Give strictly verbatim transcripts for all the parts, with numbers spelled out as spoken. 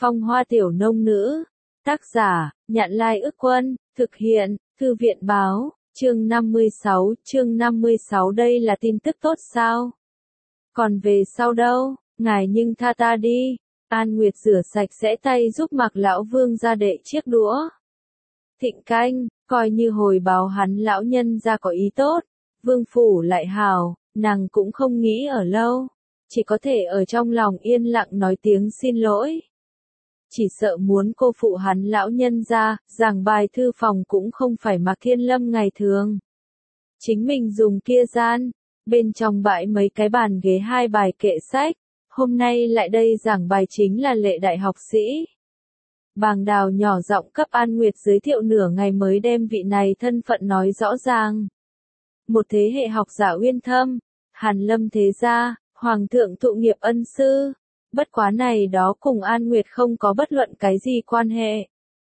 Phong hoa tiểu nông nữ. Tác giả, Nhạn Lai Ức Quân, thực hiện, Thư viện Báo, chương năm mươi sáu, chương năm mươi sáu đây là tin tức tốt sao? Còn về sau đâu, ngài nhưng tha ta đi. An Nguyệt rửa sạch sẽ tay giúp Mạc lão vương ra đệ chiếc đũa. Thịnh canh, coi như hồi báo hắn lão nhân ra có ý tốt, vương phủ lại hào, nàng cũng không nghĩ ở lâu, chỉ có thể ở trong lòng yên lặng nói tiếng xin lỗi. Chỉ sợ muốn cô phụ hắn lão nhân ra, giảng bài thư phòng cũng không phải Mạc Thiên Lâm ngày thường. Chính mình dùng kia gian, bên trong bãi mấy cái bàn ghế hai bài kệ sách, hôm nay lại đây giảng bài chính là Lệ đại học sĩ. Bàng Đào nhỏ giọng cấp An Nguyệt giới thiệu nửa ngày mới đem vị này thân phận nói rõ ràng. Một thế hệ học giả uyên thâm, Hàn Lâm thế gia, Hoàng thượng thụ nghiệp ân sư. Bất quá này đó cùng An Nguyệt không có bất luận cái gì quan hệ.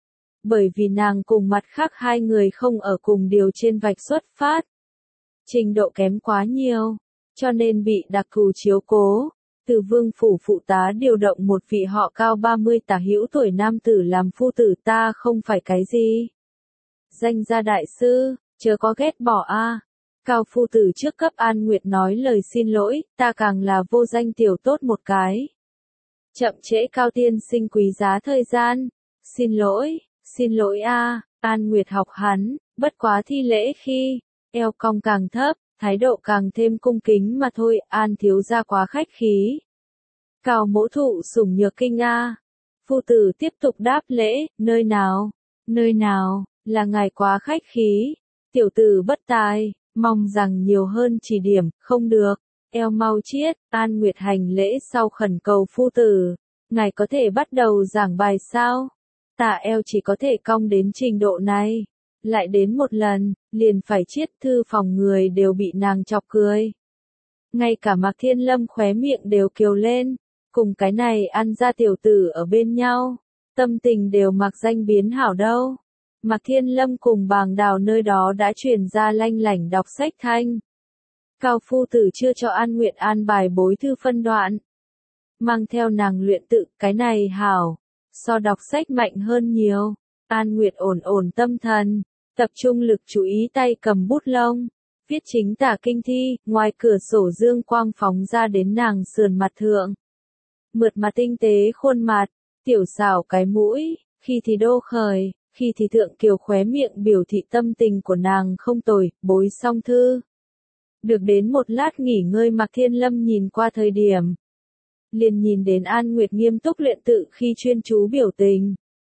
Bởi vì nàng cùng mặt khác hai người không ở cùng điều trên vạch xuất phát. Trình độ kém quá nhiều, cho nên bị đặc thù chiếu cố. Từ vương phủ phụ tá điều động một vị họ cao ba mươi tả hữu tuổi nam tử làm phu tử ta không phải cái gì. Danh gia đại sư, chớ có ghét bỏ a. Cao phu tử trước cấp An Nguyệt nói lời xin lỗi, ta càng là vô danh tiểu tốt một cái. Chậm trễ Cao tiên sinh quý giá thời gian. Xin lỗi, xin lỗi a. An Nguyệt học hắn, bất quá thi lễ khi, eo cong càng thấp, thái độ càng thêm cung kính mà thôi. An thiếu gia quá khách khí. Cao mỗ thụ sủng nhược kinh a. Phu tử tiếp tục đáp lễ, nơi nào, nơi nào, là ngài quá khách khí. Tiểu tử bất tài, mong rằng nhiều hơn chỉ điểm, không được. Eo mau chiết, An Nguyệt hành lễ sau khẩn cầu phu tử. Ngài có thể bắt đầu giảng bài sao? Tạ eo chỉ có thể cong đến trình độ này. Lại đến một lần, liền phải chiết, thư phòng người đều bị nàng chọc cười. Ngay cả Mạc Thiên Lâm khóe miệng đều kiều lên. Cùng cái này ăn ra tiểu tử ở bên nhau. Tâm tình đều mặc danh biến hảo đâu. Mạc Thiên Lâm cùng Bàng Đào nơi đó đã truyền ra lanh lảnh đọc sách thanh. Cao phu tử chưa cho An Nguyệt an bài bối thư phân đoạn. Mang theo nàng luyện tự, cái này hảo. So đọc sách mạnh hơn nhiều. An Nguyệt ổn ổn tâm thần. Tập trung lực chú ý tay cầm bút lông. Viết chính tả kinh thi, ngoài cửa sổ dương quang phóng ra đến nàng sườn mặt thượng. Mượt mà tinh tế khuôn mặt, tiểu xảo cái mũi, khi thì đô khởi, khi thì thượng kiều khóe miệng biểu thị tâm tình của nàng không tồi, bối xong thư. Được đến một lát nghỉ ngơi Mạc Thiên Lâm nhìn qua thời điểm. Liền nhìn đến An Nguyệt nghiêm túc luyện tự khi chuyên chú biểu tình.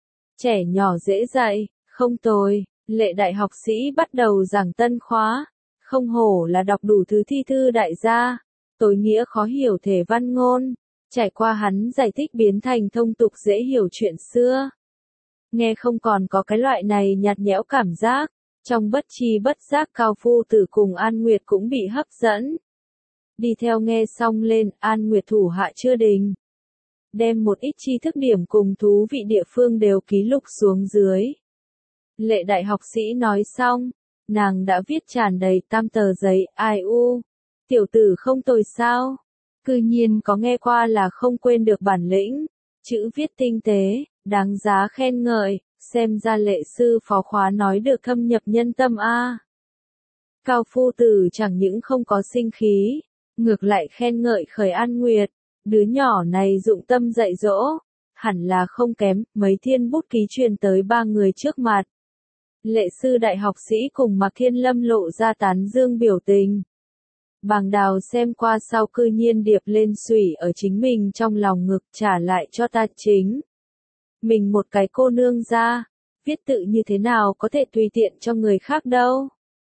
Trẻ nhỏ dễ dạy, không tồi, Lệ đại học sĩ bắt đầu giảng tân khóa. Không hổ là đọc đủ thứ thi thư đại gia. Tối nghĩa khó hiểu thể văn ngôn. Trải qua hắn giải thích biến thành thông tục dễ hiểu chuyện xưa. Nghe không còn có cái loại này nhạt nhẽo cảm giác. Trong bất chi bất giác Cao phu tử cùng An Nguyệt cũng bị hấp dẫn. Đi theo nghe xong lên, An Nguyệt thủ hạ chưa đình. Đem một ít tri thức điểm cùng thú vị địa phương đều ký lục xuống dưới. Lệ đại học sĩ nói xong, nàng đã viết tràn đầy tam tờ giấy, ai u. Tiểu tử không tồi sao? Cư nhiên có nghe qua là không quên được bản lĩnh. Chữ viết tinh tế, đáng giá khen ngợi. Xem ra lệ sư phó khóa nói được thâm nhập nhân tâm a. Cao phu tử chẳng những không có sinh khí, ngược lại khen ngợi khởi An Nguyệt, đứa nhỏ này dụng tâm dạy dỗ, hẳn là không kém, mấy thiên bút ký truyền tới ba người trước mặt. Lệ sư đại học sĩ cùng Mạc Thiên Lâm lộ ra tán dương biểu tình. Bàng Đào xem qua sau cư nhiên điệp lên sủy ở chính mình trong lòng ngực, trả lại cho ta chính. Mình một cái cô nương ra, viết tự như thế nào có thể tùy tiện cho người khác đâu.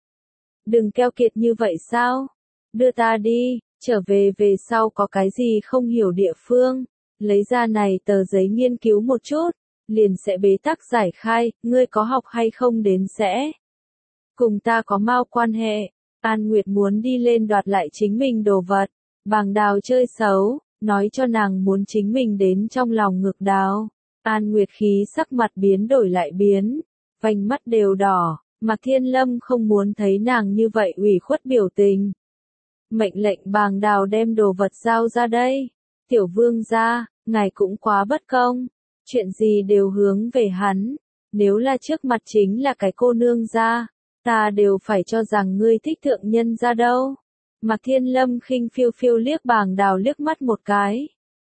Đừng keo kiệt như vậy sao? Đưa ta đi, trở về về sau có cái gì không hiểu địa phương, lấy ra này tờ giấy nghiên cứu một chút, liền sẽ bế tắc giải khai, ngươi có học hay không đến sẽ. Cùng ta có mau quan hệ, An Nguyệt muốn đi lên đoạt lại chính mình đồ vật, Bàng Đào chơi xấu, nói cho nàng muốn chính mình đến trong lòng ngực Đào. An Nguyệt khí sắc mặt biến đổi lại biến, vành mắt đều đỏ, Mạc Thiên Lâm không muốn thấy nàng như vậy ủy khuất biểu tình. Mệnh lệnh Bàng Đào đem đồ vật giao ra đây. Tiểu vương gia, ngài cũng quá bất công. Chuyện gì đều hướng về hắn. Nếu là trước mặt chính là cái cô nương gia, ta đều phải cho rằng ngươi thích thượng nhân gia đâu. Mạc Thiên Lâm khinh phiêu phiêu liếc Bàng Đào liếc mắt một cái.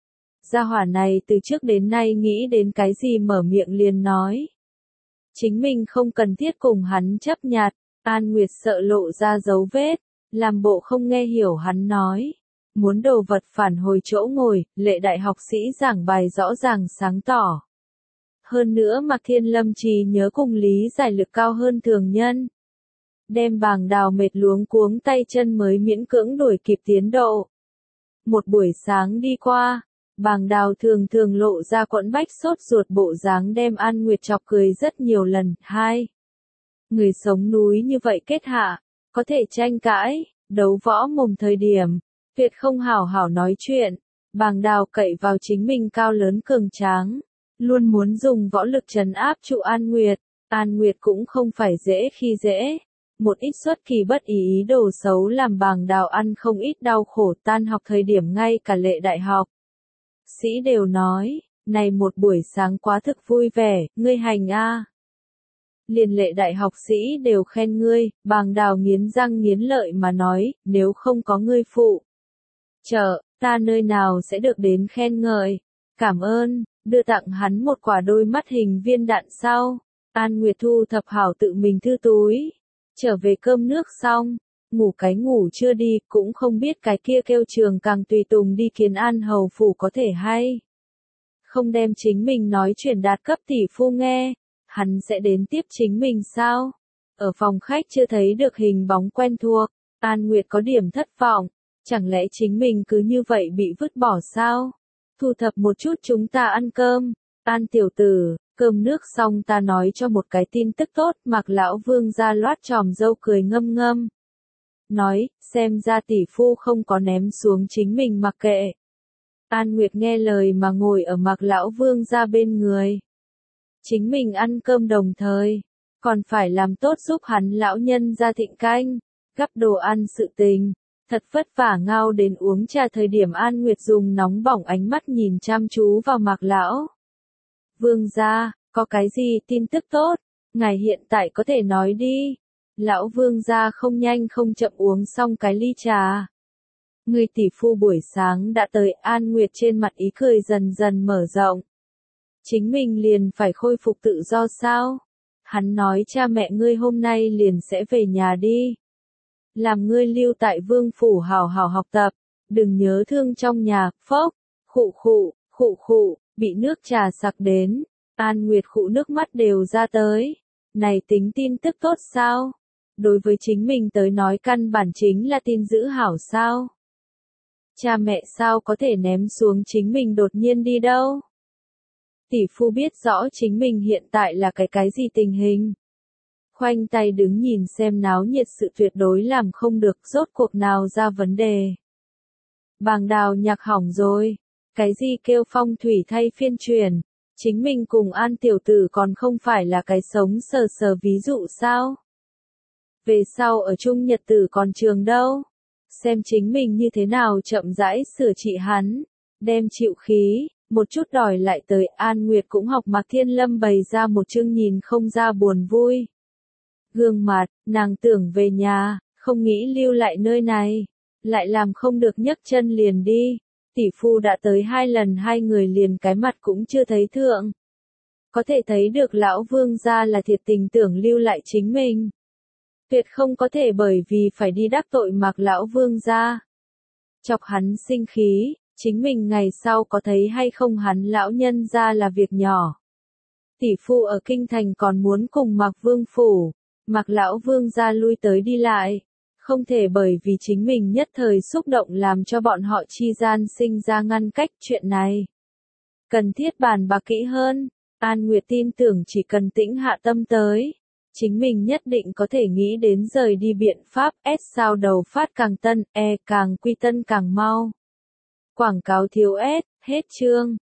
Gia hỏa này từ trước đến nay nghĩ đến cái gì mở miệng liền nói. Chính mình không cần thiết cùng hắn chấp nhặt, An Nguyệt sợ lộ ra dấu vết, làm bộ không nghe hiểu hắn nói. Muốn đồ vật phản hồi chỗ ngồi, lệ đại học sĩ giảng bài rõ ràng sáng tỏ. Hơn nữa Mạc Thiên Lâm trí nhớ cùng lý giải lực cao hơn thường nhân. Đem Bàng Đào mệt luống cuống tay chân mới miễn cưỡng đuổi kịp tiến độ. Một buổi sáng đi qua, Bàng Đào thường thường lộ ra quẫn bách sốt ruột bộ dáng đem An Nguyệt chọc cười rất nhiều lần. Hai. Người sống núi như vậy kết hạ, có thể tranh cãi, đấu võ mồm thời điểm, tuyệt không hảo hảo nói chuyện. Bàng Đào cậy vào chính mình cao lớn cường tráng, luôn muốn dùng võ lực trấn áp trụ An Nguyệt. An Nguyệt cũng không phải dễ khi dễ. Một ít xuất kỳ bất ý ý đồ xấu làm Bàng Đào ăn không ít đau khổ. Tan học thời điểm ngay cả lệ đại học sĩ đều nói, này một buổi sáng quá thực vui vẻ, ngươi hành a. Liền lệ đại học sĩ đều khen ngươi. Bàng Đào nghiến răng nghiến lợi mà nói, nếu không có ngươi phụ trợ, ta nơi nào sẽ được đến khen ngợi. Cảm ơn, đưa tặng hắn một quả đôi mắt hình viên đạn sau. An Nguyệt thu thập hảo tự mình thư túi. Trở về cơm nước xong, ngủ cái ngủ chưa đi, cũng không biết cái kia kêu Trường Càng tùy tùng đi Kiến An hầu phủ có thể hay không đem chính mình nói truyền đạt cấp tỷ phu nghe, hắn sẽ đến tiếp chính mình sao? Ở phòng khách chưa thấy được hình bóng quen thuộc, An Nguyệt có điểm thất vọng, chẳng lẽ chính mình cứ như vậy bị vứt bỏ sao? Thu thập một chút chúng ta ăn cơm. An tiểu tử, cơm nước xong ta nói cho một cái tin tức tốt. Mạc lão vương ra loát tròm dâu cười ngâm ngâm. Nói, xem ra tỷ phu không có ném xuống chính mình mặc kệ. An Nguyệt nghe lời mà ngồi ở Mạc lão vương ra bên người. Chính mình ăn cơm đồng thời, còn phải làm tốt giúp hắn lão nhân ra thịnh canh, gắp đồ ăn sự tình. Thật vất vả ngao đến uống trà thời điểm An Nguyệt dùng nóng bỏng ánh mắt nhìn chăm chú vào Mạc lão vương gia, có cái gì tin tức tốt, ngài hiện tại có thể nói đi. Lão vương gia không nhanh không chậm uống xong cái ly trà. Người tỷ phu buổi sáng đã tới. An Nguyệt trên mặt ý cười dần dần mở rộng. Chính mình liền phải khôi phục tự do sao? Hắn nói cha mẹ ngươi hôm nay liền sẽ về nhà đi. Làm ngươi lưu tại vương phủ hào hào học tập, đừng nhớ thương trong nhà. Phốc, khụ khụ, khụ khụ, bị nước trà sặc đến. An Nguyệt khụ nước mắt đều ra tới. Này tính tin tức tốt sao? Đối với chính mình tới nói căn bản chính là tin dữ hảo sao? Cha mẹ sao có thể ném xuống chính mình đột nhiên đi đâu? Tỷ phu biết rõ chính mình hiện tại là cái cái gì tình hình. Khoanh tay đứng nhìn xem náo nhiệt sự tuyệt đối làm không được, rốt cuộc nào ra vấn đề. Bàng Đào nhạc hỏng rồi. Cái gì kêu phong thủy thay phiên chuyển? Chính mình cùng An tiểu tử còn không phải là cái sống sờ sờ ví dụ sao? Về sau ở chung nhật tử còn trường đâu? Xem chính mình như thế nào chậm rãi sửa trị hắn. Đem chịu khí, một chút đòi lại tới. An Nguyệt cũng học Mạc Thiên Lâm bày ra một chương nhìn không ra buồn vui gương mặt, nàng tưởng về nhà, không nghĩ lưu lại nơi này. Lại làm không được nhấc chân liền đi. Tỷ phu đã tới hai lần, hai người liền cái mặt cũng chưa thấy thượng. Có thể thấy được lão vương gia là thiệt tình tưởng lưu lại chính mình. Tuyệt không có thể bởi vì phải đi đắc tội Mạc lão vương gia. Chọc hắn sinh khí, chính mình ngày sau có thấy hay không hắn lão nhân gia là việc nhỏ. Tỷ phu ở kinh thành còn muốn cùng Mạc vương phủ, Mạc lão vương gia lui tới đi lại. Không thể bởi vì chính mình nhất thời xúc động làm cho bọn họ chi gian sinh ra ngăn cách. Chuyện này cần thiết bàn bạc kỹ hơn. An Nguyệt tin tưởng chỉ cần tĩnh hạ tâm tới, chính mình nhất định có thể nghĩ đến rời đi biện pháp. S sao đầu phát càng tân, E càng quy tân càng mau. Quảng cáo thiếu S, hết chương.